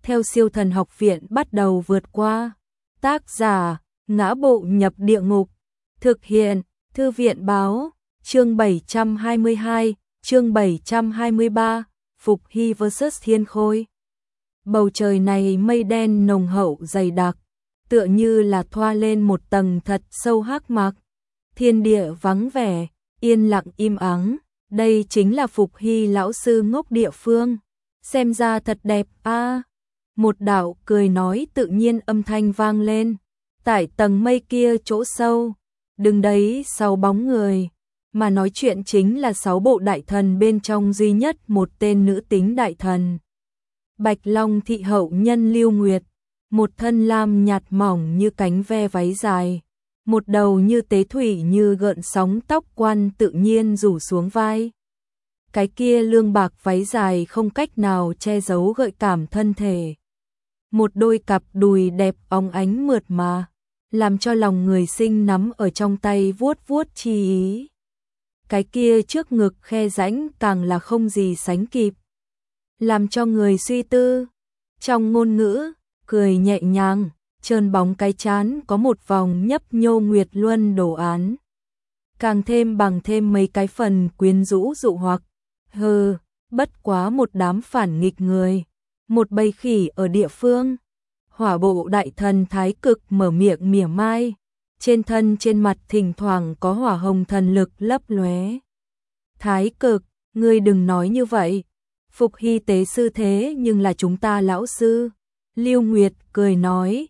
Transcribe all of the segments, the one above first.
theo Siêu Thần Học Viện bắt đầu vượt qua. Tác giả: Ngã Bộ Nhập Địa Ngục. Thực hiện: Thư viện báo. Chương 722, chương 723, Phục Hy vs Thiên Khôi. Bầu trời này mây đen nồng hậu dày đặc, tựa như là thoa lên một tầng thật sâu hắc mạc. Thiên địa vắng vẻ, yên lặng im ắng, đây chính là Phục Hy lão sư ngốc địa phương. Xem ra thật đẹp a. Một đạo cười nói tự nhiên âm thanh vang lên. Tại tầng mây kia chỗ sâu, đứng đấy 6 bóng người, mà nói chuyện chính là 6 bộ đại thần bên trong duy nhất một tên nữ tính đại thần. Bạch Long thị hậu nhân Lưu Nguyệt, một thân lam nhạt mỏng như cánh ve váy dài, một đầu như tế thủy như gợn sóng tóc quan tự nhiên rủ xuống vai. Cái kia lương bạc váy dài không cách nào che giấu gợi cảm thân thể. Một đôi cặp đùi đẹp óng ánh mượt mà, làm cho lòng người sinh nắm ở trong tay vuốt vuốt chi ý. Cái kia trước ngực khe rãnh càng là không gì sánh kịp, làm cho người suy tư. Trong ngôn ngữ, cười nhẹ nhàng, trơn bóng cái trán có một vòng nhấp nhô nguyệt luân đồ án. Càng thêm bằng thêm mấy cái phần quyến rũ dụ hoặc. Bất quá một đám phản nghịch người, một bầy khỉ ở địa phương. Hỏa bộ đại thần Thái Cực mở miệng mỉa mai, trên thân trên mặt thỉnh thoảng có hỏa hồng thần lực lấp lóe. Thái Cực, ngươi đừng nói như vậy, Phục Hy tế sư thế nhưng là chúng ta lão sư. Lưu Nguyệt cười nói,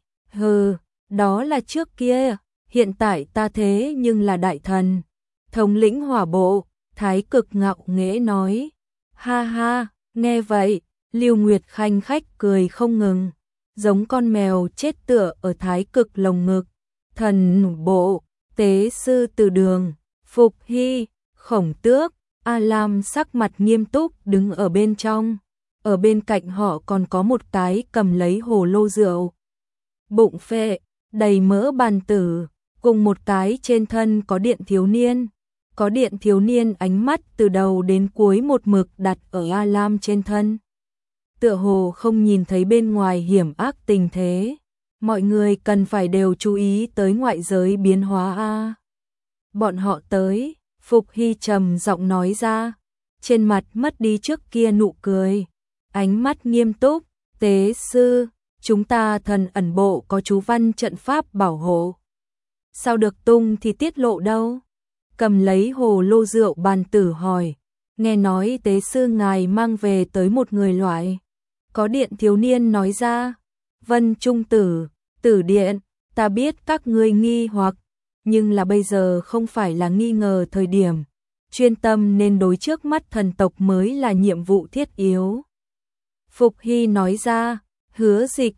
đó là trước kia, hiện tại ta thế nhưng là đại thần, thống lĩnh hỏa bộ. Thái Cực ngạo nghễ nói, ha ha, nghe vậy, Lưu Nguyệt khanh khách cười không ngừng, giống con mèo chết tựa ở Thái Cực lồng ngực. Thần bộ, tế sư Từ Đường, Phục Hy, Khổng Tước, A Lam sắc mặt nghiêm túc đứng ở bên trong, ở bên cạnh họ còn có một cái cầm lấy hồ lô rượu. Bụng phệ, đầy mỡ bàn tử, cùng một cái trên thân có điện thiếu niên. Có điện thiếu niên ánh mắt từ đầu đến cuối một mực đặt ở A Lam trên thân. Tựa hồ không nhìn thấy bên ngoài hiểm ác tình thế. Mọi người cần phải đều chú ý tới ngoại giới biến hóa a. Bọn họ tới, Phục Hy trầm giọng nói ra, trên mặt mất đi trước kia nụ cười, ánh mắt nghiêm túc, tế sư, chúng ta thần ẩn bộ có chú văn trận pháp bảo hộ. Sao được tung thì tiết lộ đâu? Cầm lấy hồ lô rượu bàn tử hỏi, nghe nói tế sư ngài mang về tới một người loại. Có điện thiếu niên nói ra, Vân Trung Tử, Tử Điện, ta biết các ngươi nghi hoặc, nhưng là bây giờ không phải là nghi ngờ thời điểm, chuyên tâm nên đối trước mắt thần tộc mới là nhiệm vụ thiết yếu. Phục Hy nói ra, Hứa Dịch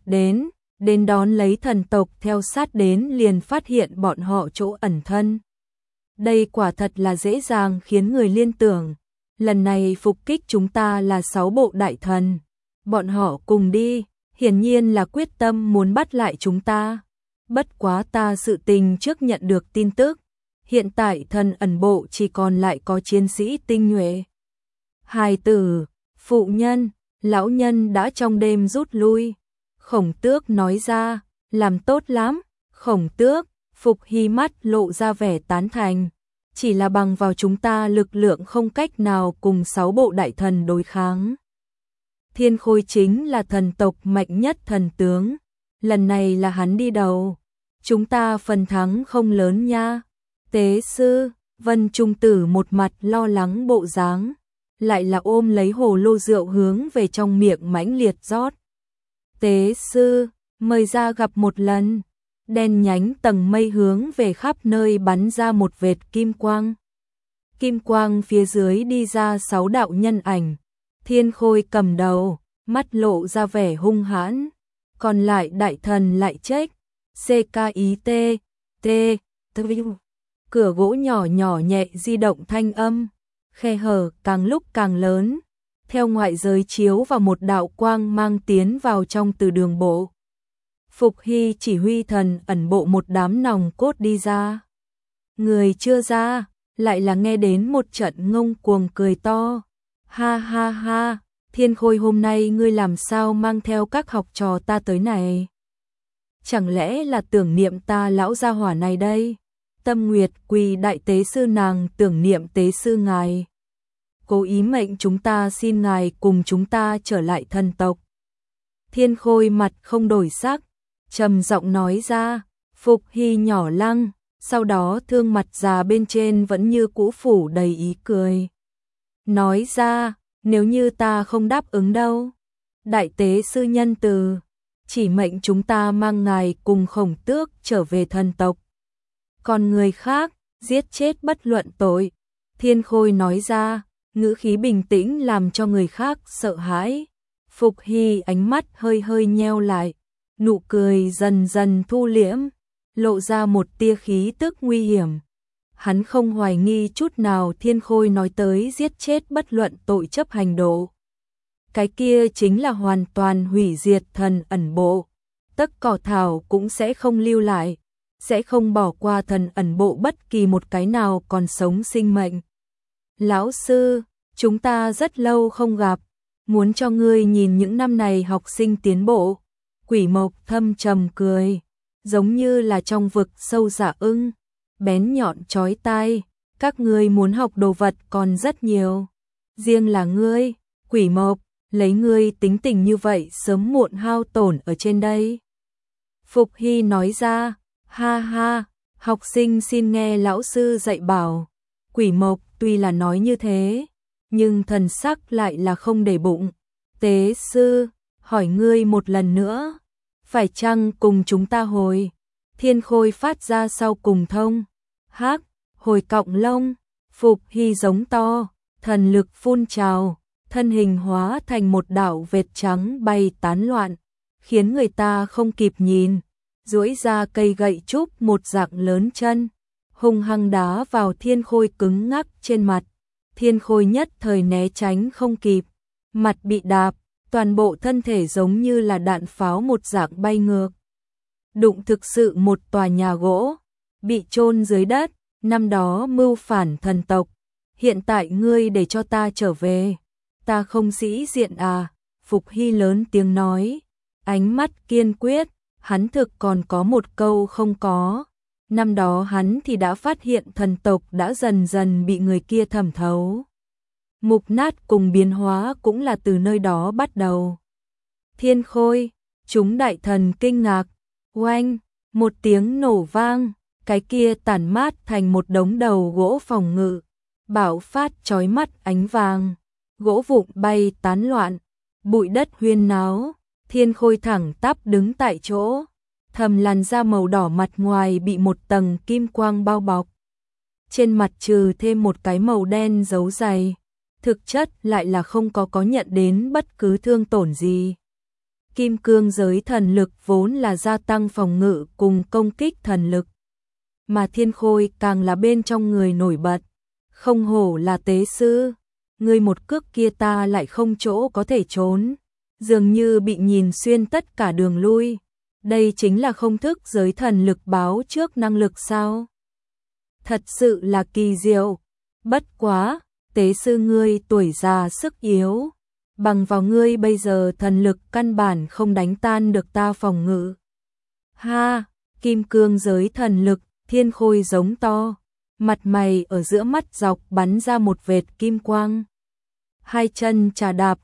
đến đón lấy thần tộc theo sát đến liền phát hiện bọn họ chỗ ẩn thân. Đây quả thật là dễ dàng khiến người liên tưởng, lần này phục kích chúng ta là 6 bộ đại thần, bọn họ cùng đi, hiển nhiên là quyết tâm muốn bắt lại chúng ta. Bất quá ta sự tình trước nhận được tin tức, hiện tại thần ẩn bộ chỉ còn lại có chiến sĩ tinh nhuệ. Hài tử, phụ nhân, lão nhân đã trong đêm rút lui. Khổng Tước nói ra, làm tốt lắm. Khổng Tước, Phục Hy mắt lộ ra vẻ tán thành, chỉ là bằng vào chúng ta lực lượng không cách nào cùng 6 bộ đại thần đối kháng. Thiên Khôi chính là thần tộc mạnh nhất thần tướng, lần này là hắn đi đầu, chúng ta phần thắng không lớn nha. Tế sư, Vân Trung Tử một mặt lo lắng bộ dáng, lại là ôm lấy hồ lô rượu hướng về trong miệng mãnh liệt rót. Tế sư, mời ra gặp một lần. Đen nhánh tầng mây hướng về khắp nơi bắn ra một vệt kim quang. Kim quang phía dưới đi ra 6 đạo nhân ảnh. Thiên Khôi cầm đầu, mắt lộ ra vẻ hung hãn. Còn lại đại thần lại trách. CKIT, cửa gỗ nhỏ nhỏ nhẹ di động thanh âm. Khe hở càng lúc càng lớn. Theo ngoại giới chiếu vào một đạo quang mang tiến vào trong từ đường bộ. Phục Hy chỉ huy thần ẩn bộ một đám nòng cốt đi ra. Người chưa ra, lại là nghe đến một trận ngông cuồng cười to. Ha ha ha, Thiên Khôi hôm nay ngươi làm sao mang theo các học trò ta tới này? Chẳng lẽ là tưởng niệm ta lão gia hỏa này đây? Tâm Nguyệt quỳ đại tế sư nàng tưởng niệm tế sư ngài. Cố ý mệnh chúng ta xin ngài cùng chúng ta trở lại thần tộc. Thiên Khôi mặt không đổi sắc, trầm giọng nói ra. Phục Hy nhỏ lăng, sau đó thương mặt già bên trên vẫn như cũ phủ đầy ý cười. Nói ra, nếu như ta không đáp ứng đâu. Đại tế sư nhân từ, chỉ mệnh chúng ta mang ngài cùng Khổng Tước trở về thần tộc. Còn người khác, giết chết bất luận tội. Thiên Khôi nói ra, ngữ khí bình tĩnh làm cho người khác sợ hãi. Phục Hy ánh mắt hơi hơi nheo lại, nụ cười dần dần thu liễm, lộ ra một tia khí tức nguy hiểm. Hắn không hoài nghi chút nào Thiên Khôi nói tới giết chết bất luận tội chấp hành độ. Cái kia chính là hoàn toàn hủy diệt thần ẩn bộ. Tất cỏ thảo cũng sẽ không lưu lại, sẽ không bỏ qua thần ẩn bộ bất kỳ một cái nào còn sống sinh mệnh. Lão sư, chúng ta rất lâu không gặp, muốn cho ngươi nhìn những năm này học sinh tiến bộ. Quỷ Mộc thâm trầm cười, giống như là trong vực sâu dạ ưng, bén nhọn chói tai, các ngươi muốn học đồ vật còn rất nhiều. Riêng là ngươi, Quỷ Mộc, lấy ngươi tính tình như vậy sớm muộn hao tổn ở trên đây. Phục Hy nói ra, ha ha, học sinh xin nghe lão sư dạy bảo. Quỷ Mộc tuy là nói như thế, nhưng thần sắc lại là không để bụng. Tế sư, hỏi ngươi một lần nữa, phải chăng cùng chúng ta hồi? Thiên Khôi phát ra sau cùng thông. Hắc, hồi cọng lông. Phục Hy giống to, thần lực phun trào, thân hình hóa thành một đạo vệt trắng bay tán loạn, khiến người ta không kịp nhìn. Duỗi ra cây gậy trúc một dạng lớn chân, hung hăng đá vào Thiên Khôi cứng ngắc trên mặt. Thiên Khôi nhất thời né tránh không kịp, mặt bị đạp, toàn bộ thân thể giống như là đạn pháo một dạng bay ngược. Đụng thực sự một tòa nhà gỗ, bị chôn dưới đất. Năm đó mưu phản thần tộc, hiện tại ngươi để cho ta trở về, ta không sĩ diện à? Phục Hy lớn tiếng nói, ánh mắt kiên quyết, hắn thực còn có một câu không có. Năm đó hắn thì đã phát hiện thần tộc đã dần dần bị người kia thẩm thấu. Mục nát cùng biến hóa cũng là từ nơi đó bắt đầu. Thiên Khôi, chúng đại thần kinh ngạc, oanh, một tiếng nổ vang, cái kia tản mát thành một đống đầu gỗ phòng ngự, bạo phát chói mắt ánh vàng, gỗ vụn bay tán loạn, bụi đất huyên náo. Thiên Khôi thẳng tắp đứng tại chỗ, thầm làn da màu đỏ mặt ngoài bị một tầng kim quang bao bọc. Trên mặt trừ thêm một cái màu đen dấu dày, thực chất lại là không có nhận đến bất cứ thương tổn gì. Kim cương giới thần lực vốn là gia tăng phòng ngự cùng công kích thần lực, mà Thiên Khôi càng là bên trong người nổi bật. Không hổ là tế sư, ngươi một cước kia ta lại không chỗ có thể trốn, dường như bị nhìn xuyên tất cả đường lui. Đây chính là không thức giới thần lực báo trước năng lực sao? Thật sự là kỳ diệu. Bất quá, tế sư ngươi tuổi già sức yếu, bằng vào ngươi bây giờ thần lực căn bản không đánh tan được ta phòng ngự. Ha, kim cương giới thần lực. Thiên Khôi giống to, mặt mày ở giữa mắt dọc bắn ra một vệt kim quang. Hai chân trà đạp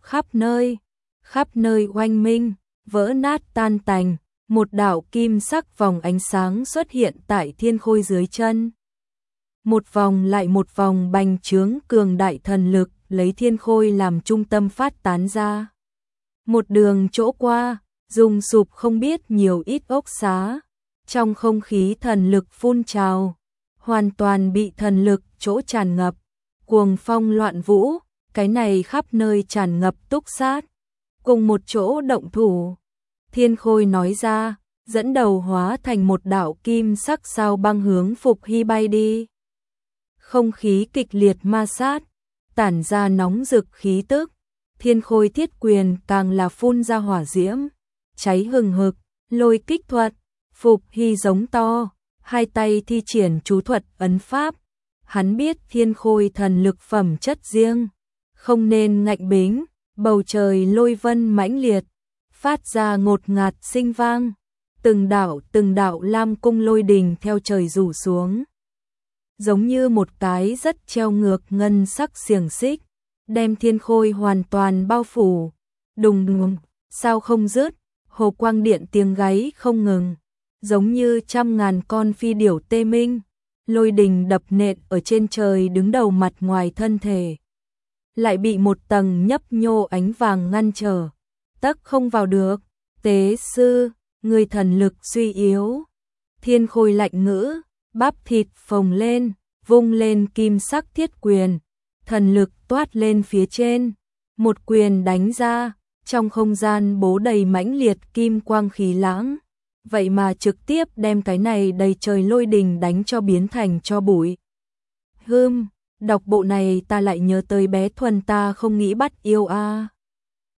khắp nơi oanh minh, vỡ nát tan tành, một đạo kim sắc vòng ánh sáng xuất hiện tại Thiên Khôi dưới chân. Một vòng lại một vòng bành trướng cường đại thần lực lấy Thiên Khôi làm trung tâm phát tán ra. Một đường chỗ qua, rung sụp không biết nhiều ít ốc xá. Trong không khí thần lực phun trào, hoàn toàn bị thần lực chỗ tràn ngập, cuồng phong loạn vũ, cái này khắp nơi tràn ngập túc sát, cùng một chỗ động thủ. Thiên Khôi nói ra, dẫn đầu hóa thành một đạo kim sắc sao băng hướng Phục Hy bay đi. Không khí kịch liệt ma sát, tản ra nóng rực khí tức. Thiên Khôi thiết quyền càng là phun ra hỏa diễm, cháy hừng hực, lôi kích thuật. Phục Hy giống to, hai tay thi triển chú thuật ấn pháp. Hắn biết Thiên Khôi thần lực phẩm chất riêng, không nên ngạnh bính, Bầu trời lôi vân mãnh liệt, phát ra ngột ngạt sinh vang, từng đạo lam cung lôi đình theo trời rủ xuống. Giống như một cái rất treo ngược ngân sắc xiềng xích, đem thiên khôi hoàn toàn bao phủ. Đùng đùng, sao không dứt, hồ quang điện tiếng gáy không ngừng, giống như trăm ngàn con phi điểu tê minh, lôi đình đập nện ở trên trời đứng đầu mặt ngoài thân thể. Lại bị một tầng nhấp nhô ánh vàng ngăn trở, tấc không vào được. Tế sư, người thần lực suy yếu. Thiên khôi lạnh ngữ, bắp thịt phồng lên, vung lên kim sắc thiết quyền, thần lực toát lên phía trên, một quyền đánh ra, trong không gian bố đầy mãnh liệt kim quang khí lãng, vậy mà trực tiếp đem cái này đầy trời lôi đình đánh cho biến thành cho bụi. Đọc bộ này ta lại nhớ tới bé Thuần ta không nghĩ bắt yêu a.